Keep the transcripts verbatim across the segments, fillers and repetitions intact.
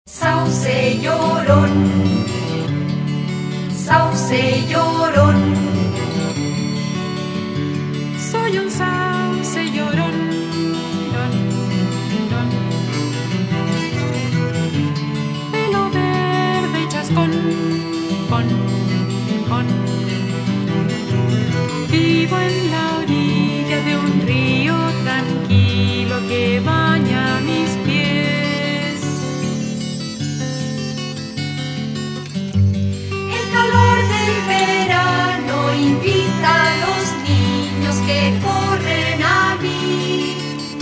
Sauce llorón, sauce llorón. Soy un sauce llorón, don, don. Pelo verde y chascón, con, con. Vivo en la orilla de un río tranquilo que baña mis pies. El calor del verano invita a los niños que corren a mí.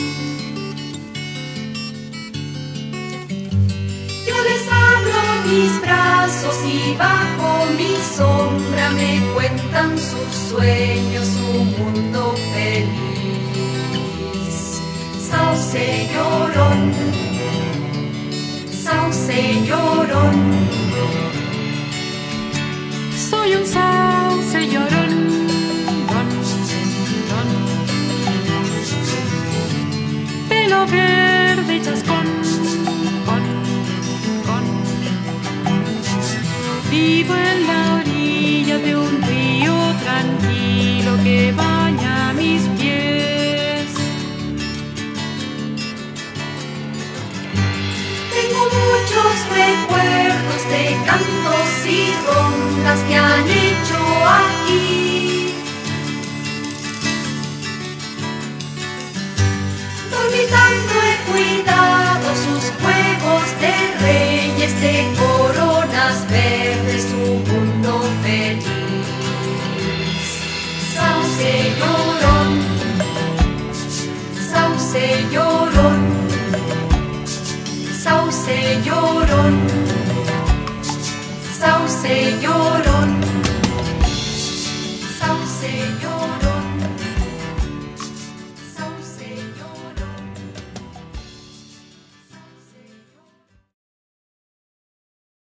Yo les abro mis brazos y bajo mi sombra me cuentan sus sueños, su mundo feliz. Sauce llorón, sauce llorón. Soy un sauce llorón, don, don. Pelo verde y chascón, con, con. Vivo en la orilla de un río tranquilo que baña mis pies. Tengo muchos recuerdos de cantos y rondas que han hecho aquí. Dormitando he cuidado sus juegos de reyes, de coronas verdes, su mundo feliz. Sauce llorón, sauce llorón. Sauce llorón, sauce llorón.